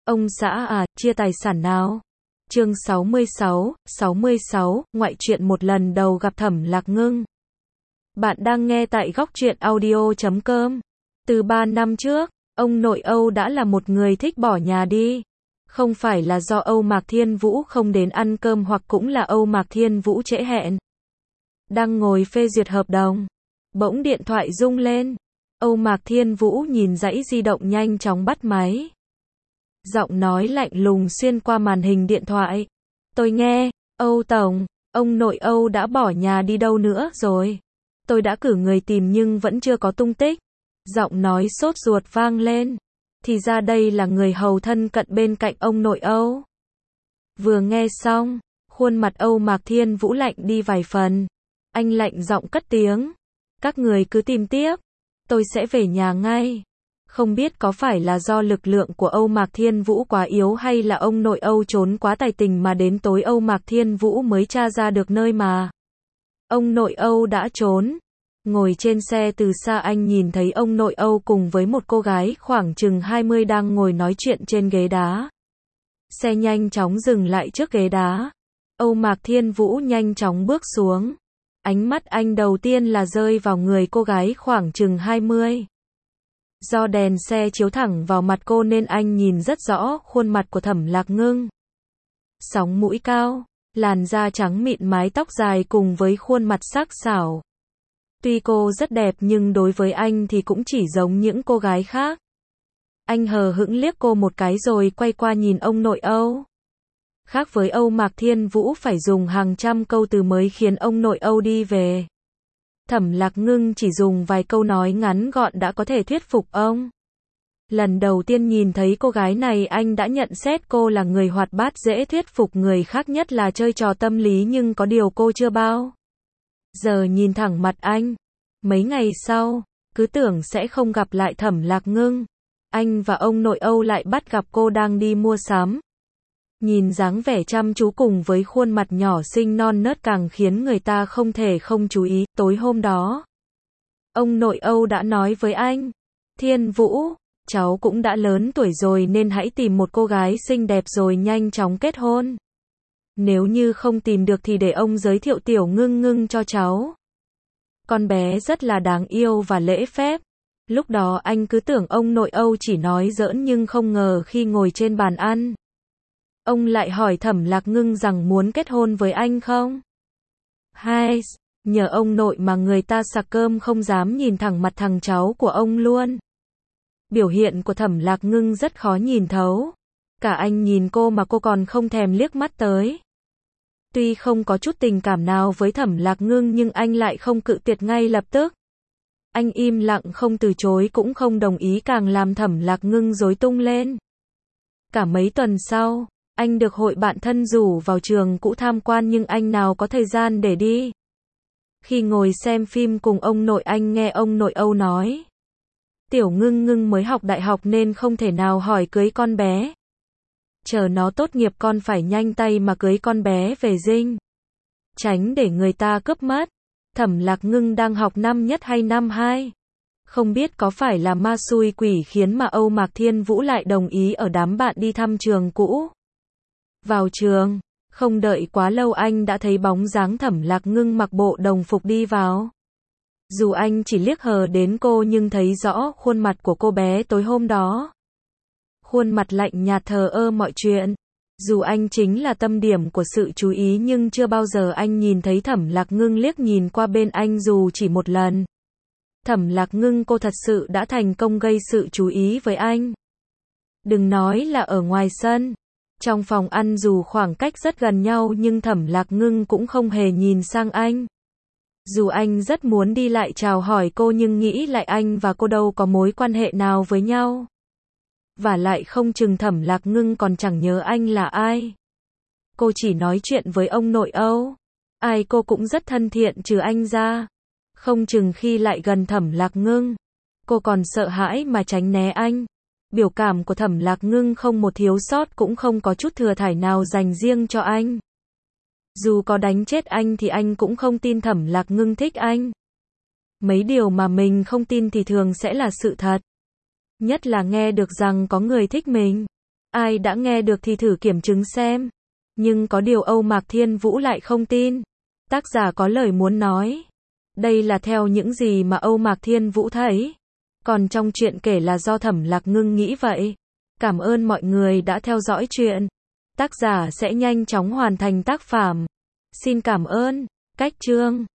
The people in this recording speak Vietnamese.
Ông xã à, chia tài sản nào? Chương 66, ngoại truyện một lần đầu gặp Thẩm Lạc Ngưng. Bạn đang nghe tại góc truyện audio.com. Từ 3 năm trước, ông nội Âu đã là một người thích bỏ nhà đi. Không phải là do Âu Mạc Thiên Vũ không đến ăn cơm hoặc cũng là Âu Mạc Thiên Vũ trễ hẹn. Đang ngồi phê duyệt hợp đồng, bỗng điện thoại rung lên. Âu Mạc Thiên Vũ nhìn dãy di động nhanh chóng bắt máy. Giọng nói lạnh lùng xuyên qua màn hình điện thoại. Tôi nghe, Âu Tổng, ông nội Âu đã bỏ nhà đi đâu nữa rồi? Tôi đã cử người tìm nhưng vẫn chưa có tung tích. Giọng nói sốt ruột vang lên. Thì ra đây là người hầu thân cận bên cạnh ông nội Âu. Vừa nghe xong, khuôn mặt Âu Mạc Thiên Vũ lạnh đi vài phần. Anh lạnh giọng cất tiếng. Các người cứ tìm tiếp. Tôi sẽ về nhà ngay. Không biết có phải là do lực lượng của Âu Mạc Thiên Vũ quá yếu hay là ông nội Âu trốn quá tài tình mà đến tối Âu Mạc Thiên Vũ mới tra ra được nơi mà ông nội Âu đã trốn. Ngồi trên xe từ xa anh nhìn thấy ông nội Âu cùng với một cô gái khoảng chừng 20 đang ngồi nói chuyện trên ghế đá. Xe nhanh chóng dừng lại trước ghế đá. Âu Mạc Thiên Vũ nhanh chóng bước xuống. Ánh mắt anh đầu tiên là rơi vào người cô gái khoảng chừng 20. Do đèn xe chiếu thẳng vào mặt cô nên anh nhìn rất rõ khuôn mặt của Thẩm Lạc Ngưng. Sóng mũi cao, làn da trắng mịn, mái tóc dài cùng với khuôn mặt sắc sảo. Tuy cô rất đẹp nhưng đối với anh thì cũng chỉ giống những cô gái khác. Anh hờ hững liếc cô một cái rồi quay qua nhìn ông nội Âu. Khác với Âu Mạc Thiên Vũ phải dùng hàng trăm câu từ mới khiến ông nội Âu đi về. Thẩm Lạc Ngưng chỉ dùng vài câu nói ngắn gọn đã có thể thuyết phục ông. Lần đầu tiên nhìn thấy cô gái này anh đã nhận xét cô là người hoạt bát dễ thuyết phục người khác, nhất là chơi trò tâm lý, nhưng có điều cô chưa bao giờ nhìn thẳng mặt anh. Mấy ngày sau, cứ tưởng sẽ không gặp lại Thẩm Lạc Ngưng, anh và ông nội Âu lại bắt gặp cô đang đi mua sắm. Nhìn dáng vẻ chăm chú cùng với khuôn mặt nhỏ xinh non nớt càng khiến người ta không thể không chú ý. Tối hôm đó, ông nội Âu đã nói với anh, Thiên Vũ, cháu cũng đã lớn tuổi rồi nên hãy tìm một cô gái xinh đẹp rồi nhanh chóng kết hôn. Nếu như không tìm được thì để ông giới thiệu Tiểu Ngưng Ngưng cho cháu. Con bé rất là đáng yêu và lễ phép. Lúc đó anh cứ tưởng ông nội Âu chỉ nói giỡn nhưng không ngờ khi ngồi trên bàn ăn, ông lại hỏi Thẩm Lạc Ngưng rằng muốn kết hôn với anh không? Hai, nhờ ông nội mà người ta sặc cơm không dám nhìn thẳng mặt thằng cháu của ông luôn. Biểu hiện của Thẩm Lạc Ngưng rất khó nhìn thấu. Cả anh nhìn cô mà cô còn không thèm liếc mắt tới. Tuy không có chút tình cảm nào với Thẩm Lạc Ngưng nhưng anh lại không cự tuyệt ngay lập tức. Anh im lặng không từ chối cũng không đồng ý, càng làm Thẩm Lạc Ngưng rối tung lên. Cả mấy tuần sau, anh được hội bạn thân rủ vào trường cũ tham quan nhưng anh nào có thời gian để đi. Khi ngồi xem phim cùng ông nội anh nghe ông nội Âu nói, Tiểu Ngưng Ngưng mới học đại học nên không thể nào hỏi cưới con bé. Chờ nó tốt nghiệp con phải nhanh tay mà cưới con bé về dinh. Tránh để người ta cướp mất. Thẩm Lạc Ngưng đang học năm nhất hay năm 2? Không biết có phải là ma xui quỷ khiến mà Âu Mạc Thiên Vũ lại đồng ý ở đám bạn đi thăm trường cũ. Vào trường, không đợi quá lâu anh đã thấy bóng dáng Thẩm Lạc Ngưng mặc bộ đồng phục đi vào. Dù anh chỉ liếc hờ đến cô nhưng thấy rõ khuôn mặt của cô bé tối hôm đó. Khuôn mặt lạnh nhạt thờ ơ mọi chuyện. Dù anh chính là tâm điểm của sự chú ý nhưng chưa bao giờ anh nhìn thấy Thẩm Lạc Ngưng liếc nhìn qua bên anh dù chỉ một lần. Thẩm Lạc Ngưng, cô thật sự đã thành công gây sự chú ý với anh. Đừng nói là ở ngoài sân. Trong phòng ăn dù khoảng cách rất gần nhau nhưng Thẩm Lạc Ngưng cũng không hề nhìn sang anh. Dù anh rất muốn đi lại chào hỏi cô nhưng nghĩ lại anh và cô đâu có mối quan hệ nào với nhau. Và lại không chừng Thẩm Lạc Ngưng còn chẳng nhớ anh là ai. Cô chỉ nói chuyện với ông nội Âu. Ai cô cũng rất thân thiện trừ anh ra. Không chừng khi lại gần Thẩm Lạc Ngưng, cô còn sợ hãi mà tránh né anh. Biểu cảm của Thẩm Lạc Ngưng không một thiếu sót, cũng không có chút thừa thải nào dành riêng cho anh. Dù có đánh chết anh thì anh cũng không tin Thẩm Lạc Ngưng thích anh. Mấy điều mà mình không tin thì thường sẽ là sự thật. Nhất là nghe được rằng có người thích mình. Ai đã nghe được thì thử kiểm chứng xem. Nhưng có điều Âu Mạc Thiên Vũ lại không tin. Tác giả có lời muốn nói. Đây là theo những gì mà Âu Mạc Thiên Vũ thấy. Còn trong chuyện kể là do Thẩm Lạc Ngưng nghĩ vậy. Cảm ơn mọi người đã theo dõi chuyện. Tác giả sẽ nhanh chóng hoàn thành tác phẩm. Xin cảm ơn. Cách chương